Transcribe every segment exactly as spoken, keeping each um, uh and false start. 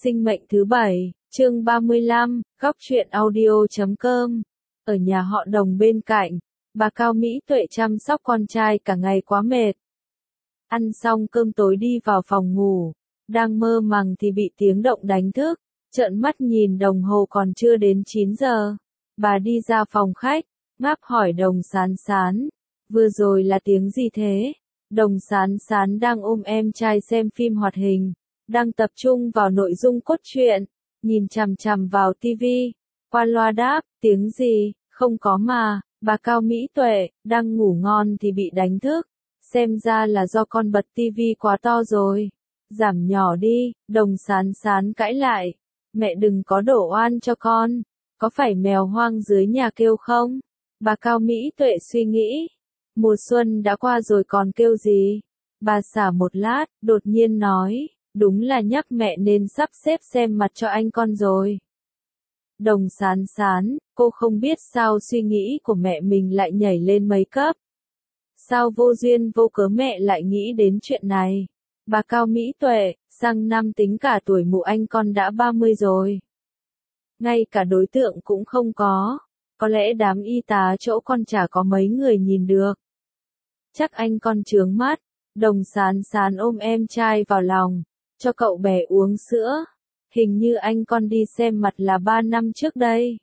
Sinh mệnh thứ bảy, chương ba mươi lăm, góc truyện audio chấm com. Ở nhà họ Đồng bên cạnh, bà Cao Mỹ Tuệ chăm sóc con trai cả ngày quá mệt. Ăn xong cơm tối đi vào phòng ngủ, đang mơ màng thì bị tiếng động đánh thức, trợn mắt nhìn đồng hồ còn chưa đến chín giờ. Bà đi ra phòng khách, ngáp hỏi Đồng Sán Sán, vừa rồi là tiếng gì thế? Đồng Sán Sán đang ôm em trai xem phim hoạt hình, đang tập trung vào nội dung cốt truyện, nhìn chằm chằm vào tivi, qua loa đáp, tiếng gì, không có mà, bà Cao Mỹ Tuệ, đang ngủ ngon thì bị đánh thức, xem ra là do con bật tivi quá to rồi, giảm nhỏ đi, Đồng Sán Sán cãi lại, mẹ đừng có đổ oan cho con, có phải mèo hoang dưới nhà kêu không? Bà Cao Mỹ Tuệ suy nghĩ, mùa xuân đã qua rồi còn kêu gì? Bà xả một lát, đột nhiên nói, đúng là nhắc mẹ nên sắp xếp xem mặt cho anh con rồi. Đồng Sán Sán, cô không biết sao suy nghĩ của mẹ mình lại nhảy lên mấy cấp. Sao vô duyên vô cớ mẹ lại nghĩ đến chuyện này? Bà Cao Mỹ Tuệ, sang năm tính cả tuổi mụ anh con đã ba mươi rồi. Ngay cả đối tượng cũng không có, có lẽ đám y tá chỗ con chả có mấy người nhìn được. Chắc anh con chướng mắt, Đồng Sán Sán ôm em trai vào lòng, cho cậu bé uống sữa, hình như anh con đi xem mặt là ba năm trước đây.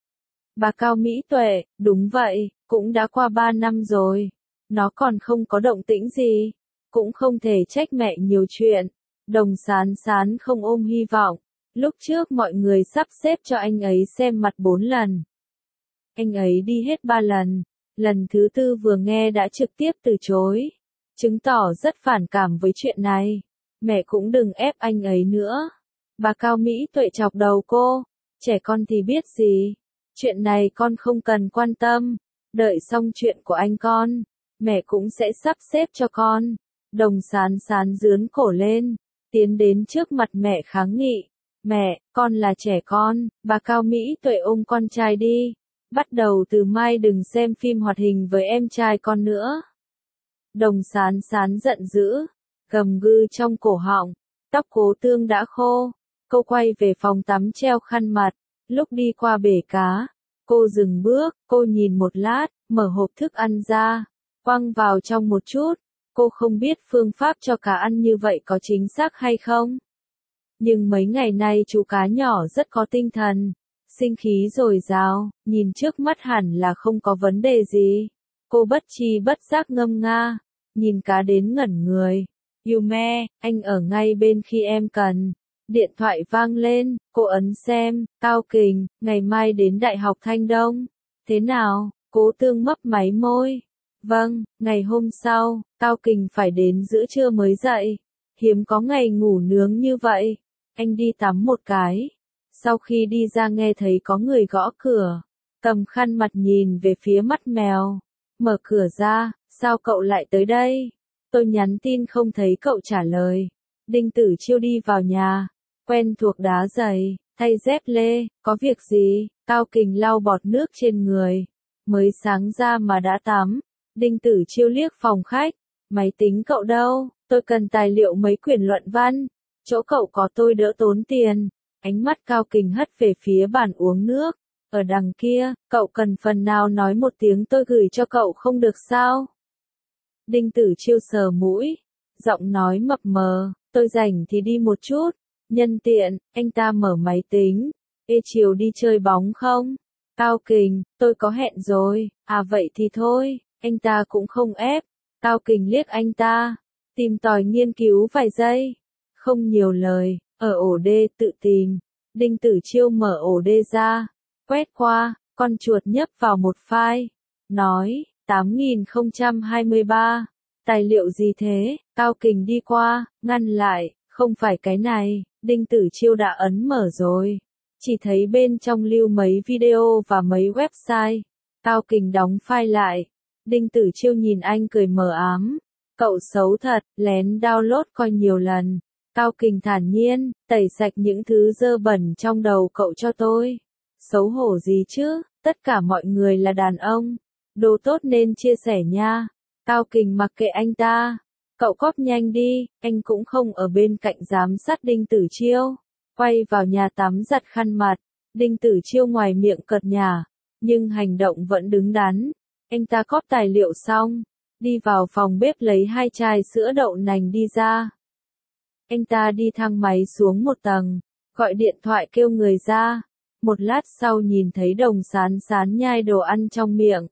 Bà Cao Mỹ Tuệ, đúng vậy, cũng đã qua ba năm rồi, nó còn không có động tĩnh gì, cũng không thể trách mẹ nhiều chuyện. Đồng Sán Sán không ôm hy vọng, lúc trước mọi người sắp xếp cho anh ấy xem mặt bốn lần. Anh ấy đi hết ba lần, lần thứ tư vừa nghe đã trực tiếp từ chối, chứng tỏ rất phản cảm với chuyện này. Mẹ cũng đừng ép anh ấy nữa. Bà Cao Mỹ Tuệ chọc đầu cô, trẻ con thì biết gì, chuyện này con không cần quan tâm, đợi xong chuyện của anh con, mẹ cũng sẽ sắp xếp cho con. Đồng Sán Sán rướn cổ lên, tiến đến trước mặt mẹ kháng nghị, mẹ, con là trẻ con. Bà Cao Mỹ Tuệ ôm con trai đi, bắt đầu từ mai đừng xem phim hoạt hình với em trai con nữa. Đồng Sán Sán giận dữ, gầm gừ trong cổ họng, tóc Cố Tương đã khô, cô quay về phòng tắm treo khăn mặt, lúc đi qua bể cá, cô dừng bước, cô nhìn một lát, mở hộp thức ăn ra, quăng vào trong một chút, cô không biết phương pháp cho cá ăn như vậy có chính xác hay không. Nhưng mấy ngày nay chú cá nhỏ rất có tinh thần, sinh khí dồi dào, nhìn trước mắt hẳn là không có vấn đề gì. Cô bất tri bất giác ngâm nga, nhìn cá đến ngẩn người. Yume, anh ở ngay bên khi em cần. Điện thoại vang lên, cô ấn xem, Cao Kình, ngày mai đến Đại học Thanh Đông. Thế nào? Cố Tương mấp máy môi. Vâng, ngày hôm sau, Cao Kình phải đến giữa trưa mới dậy. Hiếm có ngày ngủ nướng như vậy. Anh đi tắm một cái. Sau khi đi ra nghe thấy có người gõ cửa. Cầm khăn mặt nhìn về phía mắt mèo. Mở cửa ra, sao cậu lại tới đây? Tôi nhắn tin không thấy cậu trả lời. Đinh Tử Chiêu đi vào nhà, quen thuộc đá giày, thay dép lê, có việc gì? Cao Kình lau bọt nước trên người, mới sáng ra mà đã tắm. Đinh Tử Chiêu liếc phòng khách, máy tính cậu đâu? Tôi cần tài liệu mấy quyển luận văn, chỗ cậu có tôi đỡ tốn tiền. Ánh mắt Cao Kình hất về phía bàn uống nước, ở đằng kia, cậu cần phần nào nói một tiếng tôi gửi cho cậu không được sao? Đinh Tử Chiêu sờ mũi, giọng nói mập mờ, tôi rảnh thì đi một chút, nhân tiện, anh ta mở máy tính, ê chiều đi chơi bóng không? Cao Kình, tôi có hẹn rồi, à vậy thì thôi, anh ta cũng không ép. Cao Kình liếc anh ta, tìm tòi nghiên cứu vài giây, không nhiều lời, ở ổ đê tự tìm. Đinh Tử Chiêu mở ổ đê ra, quét qua, con chuột nhấp vào một file, nói, tám nghìn không trăm hai mươi ba, tài liệu gì thế? Cao Kình đi qua, ngăn lại, không phải cái này. Đinh Tử Chiêu đã ấn mở rồi, chỉ thấy bên trong lưu mấy video và mấy website. Cao Kình đóng file lại, Đinh Tử Chiêu nhìn anh cười mờ ám, cậu xấu thật, lén download coi nhiều lần. Cao Kình thản nhiên, tẩy sạch những thứ dơ bẩn trong đầu cậu cho tôi. Xấu hổ gì chứ, tất cả mọi người là đàn ông, đồ tốt nên chia sẻ nha. Cao Kình mặc kệ anh ta, cậu cóp nhanh đi, anh cũng không ở bên cạnh giám sát Đinh Tử Chiêu. quay vào nhà tắm giặt khăn mặt. Đinh Tử Chiêu ngoài miệng cợt nhả, nhưng hành động vẫn đứng đắn. Anh ta cóp tài liệu xong, đi vào phòng bếp lấy hai chai sữa đậu nành đi ra. Anh ta đi thang máy xuống một tầng, gọi điện thoại kêu người ra. Một lát sau nhìn thấy Đồng Sán Sán nhai đồ ăn trong miệng.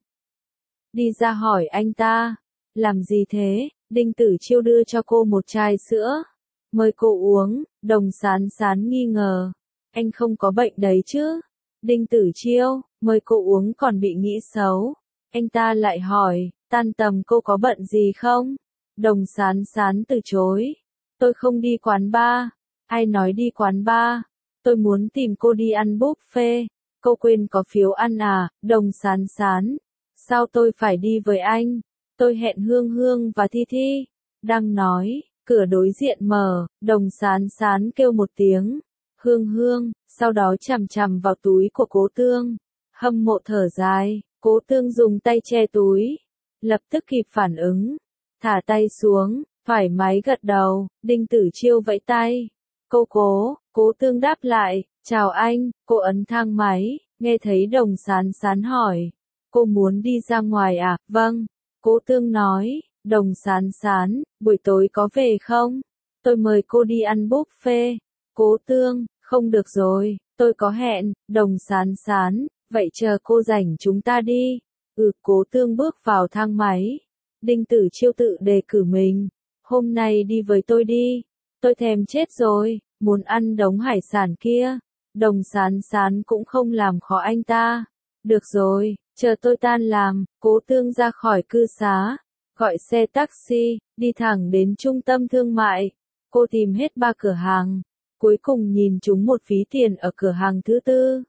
Đi ra hỏi anh ta, làm gì thế? Đinh Tử Chiêu đưa cho cô một chai sữa, mời cô uống. Đồng Sán Sán nghi ngờ, anh không có bệnh đấy chứ? Đinh Tử Chiêu, mời cô uống còn bị nghĩ xấu. Anh ta lại hỏi, tan tầm cô có bận gì không? Đồng Sán Sán từ chối, tôi không đi quán bar. Ai nói đi quán bar? Tôi muốn tìm cô đi ăn buffet. Cô quên có phiếu ăn à? Đồng Sán Sán, sao tôi phải đi với anh? Tôi hẹn Hương Hương và Thi Thi. Đang nói, cửa đối diện mở, Đồng Sán Sán kêu một tiếng, Hương Hương, sau đó chằm chằm vào túi của Cố Tương. Hâm mộ thở dài, Cố Tương dùng tay che túi, lập tức kịp phản ứng, thả tay xuống, thoải mái gật đầu. Đinh Tử Chiêu vẫy tay, cô Cố. Cố Tương đáp lại, chào anh. Cô ấn thang máy, nghe thấy Đồng Sán Sán hỏi, cô muốn đi ra ngoài à? Vâng. Cố Tương nói. Đồng Sán Sán, buổi tối có về không? Tôi mời cô đi ăn buffet. Cố Tương, không được rồi, tôi có hẹn. Đồng Sán Sán, vậy chờ cô rảnh chúng ta đi. Ừ. Cố Tương bước vào thang máy. Đinh Tử Chiêu tự đề cử mình, hôm nay đi với tôi đi. Tôi thèm chết rồi, muốn ăn đống hải sản kia. Đồng Sán Sán cũng không làm khó anh ta. Được rồi, chờ tôi tan làm. Cố Tương ra khỏi cư xá, gọi xe taxi, đi thẳng đến trung tâm thương mại. Cô tìm hết ba cửa hàng, cuối cùng nhìn trúng một ví tiền ở cửa hàng thứ tư.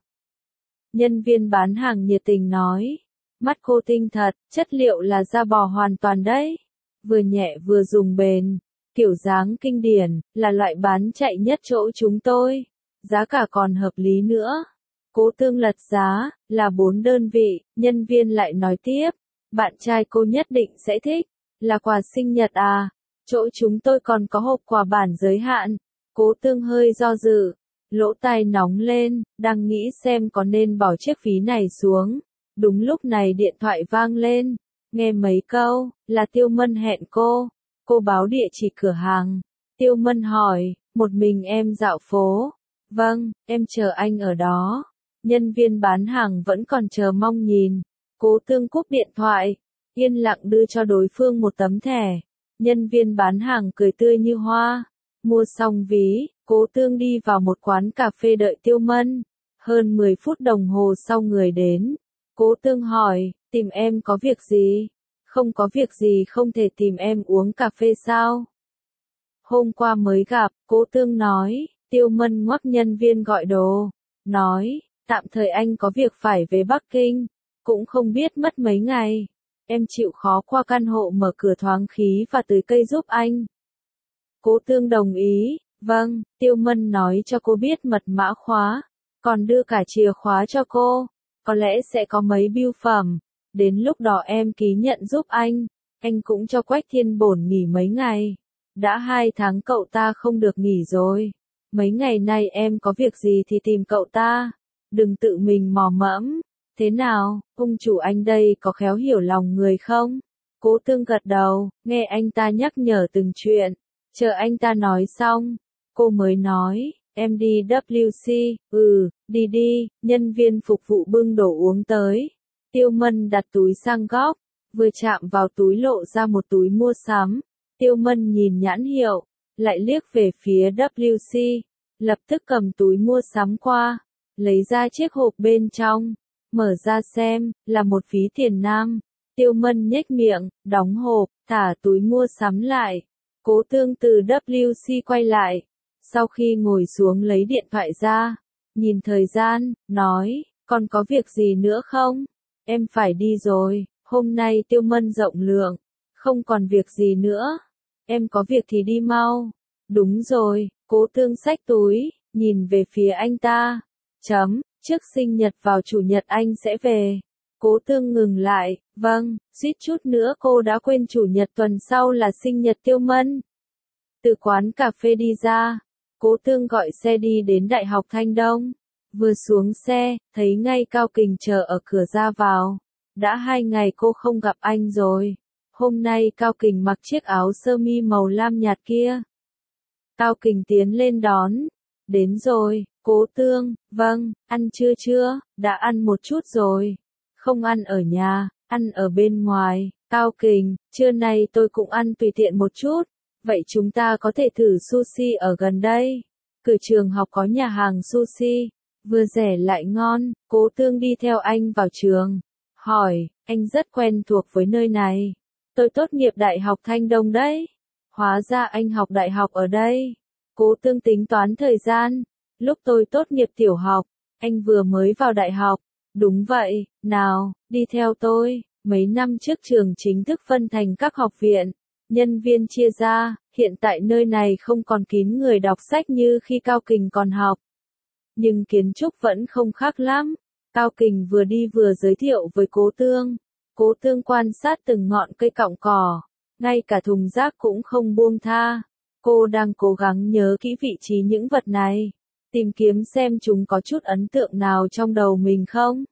Nhân viên bán hàng nhiệt tình nói, mắt cô tinh thật, chất liệu là da bò hoàn toàn đấy. Vừa nhẹ vừa dùng bền, kiểu dáng kinh điển, là loại bán chạy nhất chỗ chúng tôi. Giá cả còn hợp lý nữa. Cố Tương lật giá, là bốn đơn vị. Nhân viên lại nói tiếp, bạn trai cô nhất định sẽ thích. Là quà sinh nhật à? Chỗ chúng tôi còn có hộp quà bản giới hạn. Cố Tương hơi do dự, lỗ tai nóng lên, đang nghĩ xem có nên bỏ chiếc ví này xuống. Đúng lúc này điện thoại vang lên, nghe mấy câu, là Tiêu Mân hẹn cô. Cô báo địa chỉ cửa hàng. Tiêu Mân hỏi, một mình em dạo phố? Vâng, em chờ anh ở đó. Nhân viên bán hàng vẫn còn chờ mong nhìn. Cố Tương cúp điện thoại, yên lặng đưa cho đối phương một tấm thẻ. Nhân viên bán hàng cười tươi như hoa. Mua xong ví, Cố Tương đi vào một quán cà phê đợi Tiêu Mân. Hơn mười phút đồng hồ sau người đến. Cố Tương hỏi, tìm em có việc gì? Không có việc gì, không thể tìm em uống cà phê sao? Hôm qua mới gặp. Cố Tương nói. Tiêu Mân ngoắc nhân viên gọi đồ, nói, tạm thời anh có việc phải về Bắc Kinh, cũng không biết mất mấy ngày. Em chịu khó qua căn hộ mở cửa thoáng khí và tưới cây giúp anh. Cố Tương đồng ý. Vâng. Tiêu Mân nói cho cô biết mật mã khóa, còn đưa cả chìa khóa cho cô. Có lẽ sẽ có mấy bưu phẩm, đến lúc đó em ký nhận giúp anh. Anh cũng cho Quách Thiên Bổn nghỉ mấy ngày. Đã hai tháng cậu ta không được nghỉ rồi. Mấy ngày nay em có việc gì thì tìm cậu ta, đừng tự mình mò mẫm. Thế nào, ông chủ anh đây có khéo hiểu lòng người không? Cố Tương gật đầu, nghe anh ta nhắc nhở từng chuyện. Chờ anh ta nói xong, cô mới nói, em đi W C. Ừ, đi đi. Nhân viên phục vụ bưng đồ uống tới. Tiêu Mân đặt túi sang góc, vừa chạm vào túi lộ ra một túi mua sắm. Tiêu Mân nhìn nhãn hiệu, lại liếc về phía W C, lập tức cầm túi mua sắm qua, lấy ra chiếc hộp bên trong, mở ra xem, là một ví tiền nam. Tiêu Mân nhếch miệng, đóng hộp, thả túi mua sắm lại. Cố Tương từ W C quay lại, sau khi ngồi xuống lấy điện thoại ra, nhìn thời gian, nói, còn có việc gì nữa không? Em phải đi rồi, hôm nay Tiêu Mân rộng lượng, không còn việc gì nữa. Em có việc thì đi mau. Đúng rồi. Cố Tương xách túi, nhìn về phía anh ta. Chấm, trước sinh nhật vào chủ nhật anh sẽ về. Cố Tương ngừng lại, vâng, suýt chút nữa cô đã quên chủ nhật tuần sau là sinh nhật Tiêu Mân. Từ quán cà phê đi ra, Cố Tương gọi xe đi đến Đại học Thanh Đông. Vừa xuống xe, thấy ngay Cao Kình chờ ở cửa ra vào. Đã hai ngày cô không gặp anh rồi. Hôm nay Cao Kình mặc chiếc áo sơ mi màu lam nhạt kia. Cao Kình tiến lên đón. Đến rồi, Cố Tương, vâng, ăn chưa chưa, đã ăn một chút rồi. Không ăn ở nhà, ăn ở bên ngoài. Cao Kình, trưa nay tôi cũng ăn tùy tiện một chút. Vậy chúng ta có thể thử sushi ở gần đây. Cửa trường học có nhà hàng sushi, vừa rẻ lại ngon. Cố Tương đi theo anh vào trường. Hỏi, anh rất quen thuộc với nơi này. Tôi tốt nghiệp Đại học Thanh Đông đấy. Hóa ra anh học đại học ở đây. Cố Tương tính toán thời gian. Lúc tôi tốt nghiệp tiểu học, anh vừa mới vào đại học. Đúng vậy, nào, đi theo tôi. Mấy năm trước trường chính thức phân thành các học viện. Nhân viên chia ra, hiện tại nơi này không còn kín người đọc sách như khi Cao Kình còn học. Nhưng kiến trúc vẫn không khác lắm. Cao Kình vừa đi vừa giới thiệu với Cố Tương. Cố Tương quan sát từng ngọn cây cọng cỏ, ngay cả thùng rác cũng không buông tha. Cô đang cố gắng nhớ kỹ vị trí những vật này, tìm kiếm xem chúng có chút ấn tượng nào trong đầu mình không.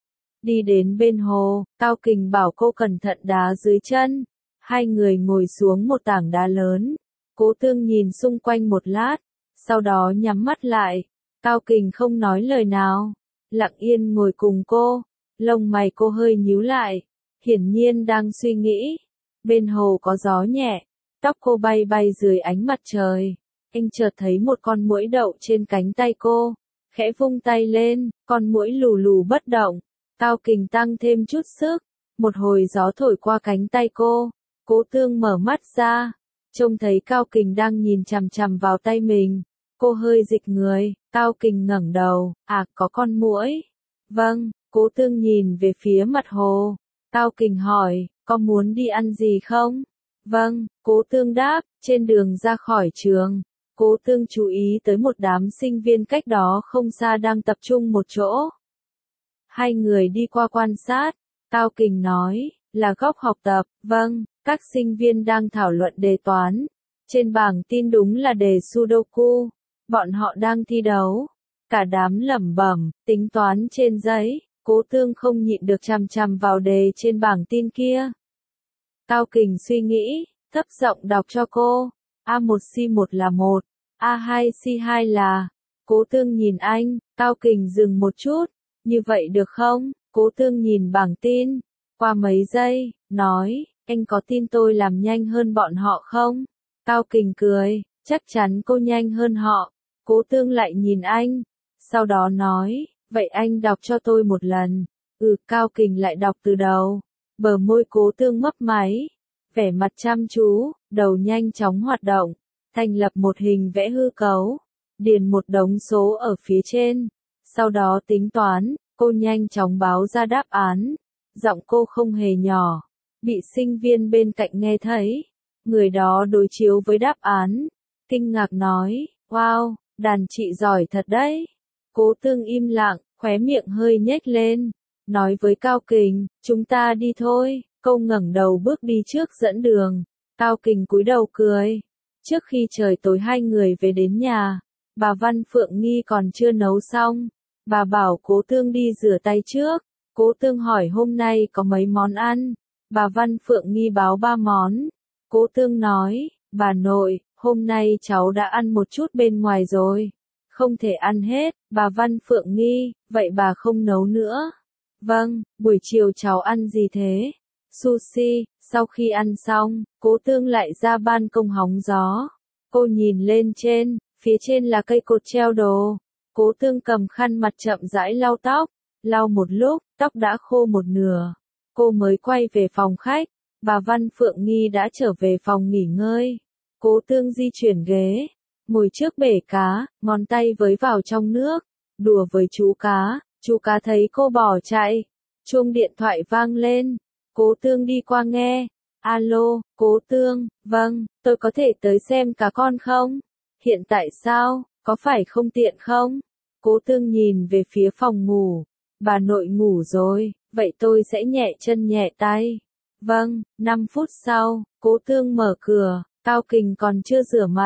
Đi đến bên hồ, Cao Kình bảo cô cẩn thận đá dưới chân. Hai người ngồi xuống một tảng đá lớn. Cố Tương nhìn xung quanh một lát, sau đó nhắm mắt lại. Cao Kình không nói lời nào, lặng yên ngồi cùng cô. Lông mày cô hơi nhíu lại, hiển nhiên đang suy nghĩ. Bên hồ có gió nhẹ, tóc cô bay bay dưới ánh mặt trời. Anh chợt thấy một con muỗi đậu trên cánh tay cô, khẽ vung tay lên, con muỗi lù lù bất động. Cao Kình tăng thêm chút sức, một hồi gió thổi qua cánh tay cô. Cố Tương mở mắt ra, trông thấy Cao Kình đang nhìn chằm chằm vào tay mình. Cô hơi dịch người. Cao Kình ngẩng đầu, à, có con muỗi. Vâng. Cố Tương nhìn về phía mặt hồ. Cao Kình hỏi, có muốn đi ăn gì không? Vâng. Cố Tương đáp. Trên đường ra khỏi trường, Cố Tương chú ý tới một đám sinh viên cách đó không xa đang tập trung một chỗ. Hai người đi qua quan sát. Cao Kình nói, là góc học tập. Vâng. Các sinh viên đang thảo luận đề toán. Trên bảng tin đúng là đề Sudoku. Bọn họ đang thi đấu. Cả đám lẩm bẩm, tính toán trên giấy. Cố Tương không nhịn được chằm chằm vào đề trên bảng tin kia. Cao Kình suy nghĩ, thấp giọng đọc cho cô. A một C một là một, A hai C hai là. Cố Tương nhìn anh, Cao Kình dừng một chút. Như vậy được không? Cố Tương nhìn bảng tin. Qua mấy giây, nói, anh có tin tôi làm nhanh hơn bọn họ không? Cao Kình cười, chắc chắn cô nhanh hơn họ. Cố Tương lại nhìn anh, sau đó nói, vậy anh đọc cho tôi một lần. Ừ, Cao Kình lại đọc từ đầu. Bờ môi Cố Tương mấp máy, vẻ mặt chăm chú, đầu nhanh chóng hoạt động, thành lập một hình vẽ hư cấu, điền một đống số ở phía trên. Sau đó tính toán, cô nhanh chóng báo ra đáp án. Giọng cô không hề nhỏ, bị sinh viên bên cạnh nghe thấy. Người đó đối chiếu với đáp án, kinh ngạc nói, wow, đàn chị giỏi thật đấy. Cố Tương im lặng, khóe miệng hơi nhếch lên, nói với Cao Kình, chúng ta đi thôi. Cô ngẩng đầu bước đi trước dẫn đường. Cao Kình cúi đầu cười. Trước khi trời tối hai người về đến nhà, bà Văn Phượng Nghi còn chưa nấu xong. Bà bảo Cố Tương đi rửa tay trước. Cố Tương hỏi hôm nay có mấy món ăn. Bà Văn Phượng Nghi báo ba món. Cố Tương nói, bà nội, hôm nay cháu đã ăn một chút bên ngoài rồi. Không thể ăn hết. Bà Văn Phượng Nghi, vậy bà không nấu nữa. Vâng, buổi chiều cháu ăn gì thế? Sushi. Sau khi ăn xong, Cố Tương lại ra ban công hóng gió. Cô nhìn lên trên, phía trên là cây cột treo đồ. Cố Tương cầm khăn mặt chậm rãi lau tóc. Lau một lúc, tóc đã khô một nửa. Cô mới quay về phòng khách. Bà Văn Phượng Nghi đã trở về phòng nghỉ ngơi. Cố Tương di chuyển ghế, ngồi trước bể cá, ngón tay với vào trong nước, đùa với chú cá. Chú cá thấy cô bỏ chạy, chuông điện thoại vang lên. Cố Tương đi qua nghe. Alo, Cố Tương, vâng, tôi có thể tới xem cá con không? Hiện tại sao, có phải không tiện không? Cố Tương nhìn về phía phòng ngủ. Bà nội ngủ rồi, vậy tôi sẽ nhẹ chân nhẹ tay. Vâng. Năm phút sau, Cố Tương mở cửa, Cao Kình còn chưa rửa mặt.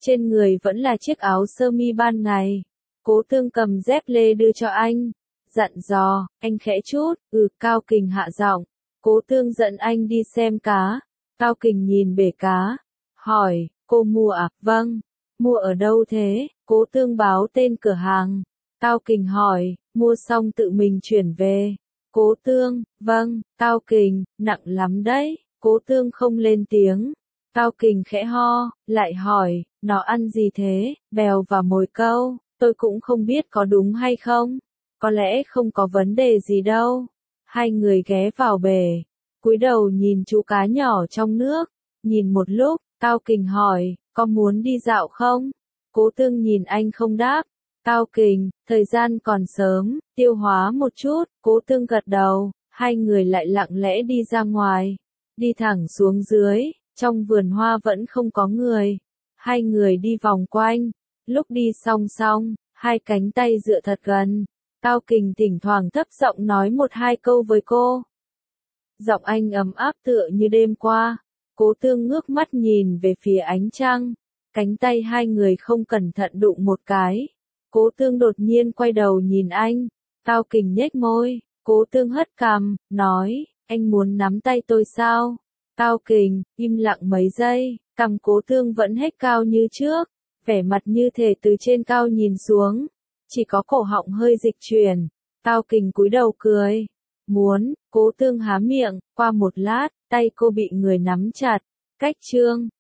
trên người vẫn là chiếc áo sơ mi ban ngày. Cố Tương cầm dép lê đưa cho anh, dặn dò, anh khẽ chút, ừ, Cao Kình hạ giọng. Cố Tương dẫn anh đi xem cá. Cao Kình nhìn bể cá, hỏi, cô mua à? Vâng. Mua ở đâu thế? Cố Tương báo tên cửa hàng. Cao Kình hỏi, mua xong tự mình chuyển về. Cố Tương, vâng. Cao Kình, nặng lắm đấy. Cố Tương không lên tiếng. Cao Kình khẽ ho, lại hỏi, nó ăn gì thế? Bèo và mồi câu, tôi cũng không biết có đúng hay không. Có lẽ không có vấn đề gì đâu. Hai người ghé vào bể, cúi đầu nhìn chú cá nhỏ trong nước. Nhìn một lúc, Cao Kình hỏi, có muốn đi dạo không? Cố Tương nhìn anh không đáp. Cao Kình, thời gian còn sớm, tiêu hóa một chút. Cố Tương gật đầu, hai người lại lặng lẽ đi ra ngoài. Đi thẳng xuống dưới, trong vườn hoa vẫn không có người. Hai người đi vòng quanh. Lúc đi song song, hai cánh tay dựa thật gần. Cao Kình thỉnh thoảng thấp giọng nói một hai câu với cô. Giọng anh ấm áp tựa như đêm qua. Cố Tương ngước mắt nhìn về phía ánh trăng. Cánh tay hai người không cẩn thận đụng một cái. Cố Tương đột nhiên quay đầu nhìn anh. Cao Kình nhếch môi. Cố Tương hất cằm, nói, anh muốn nắm tay tôi sao? Cao Kình, im lặng mấy giây. Cằm Cố Tương vẫn hết cao như trước. Vẻ mặt như thể từ trên cao nhìn xuống. Chỉ có cổ họng hơi dịch chuyển. Cao Kình cúi đầu cười. Muốn, Cố Tương há miệng, qua một lát, tay cô bị người nắm chặt. Cách chương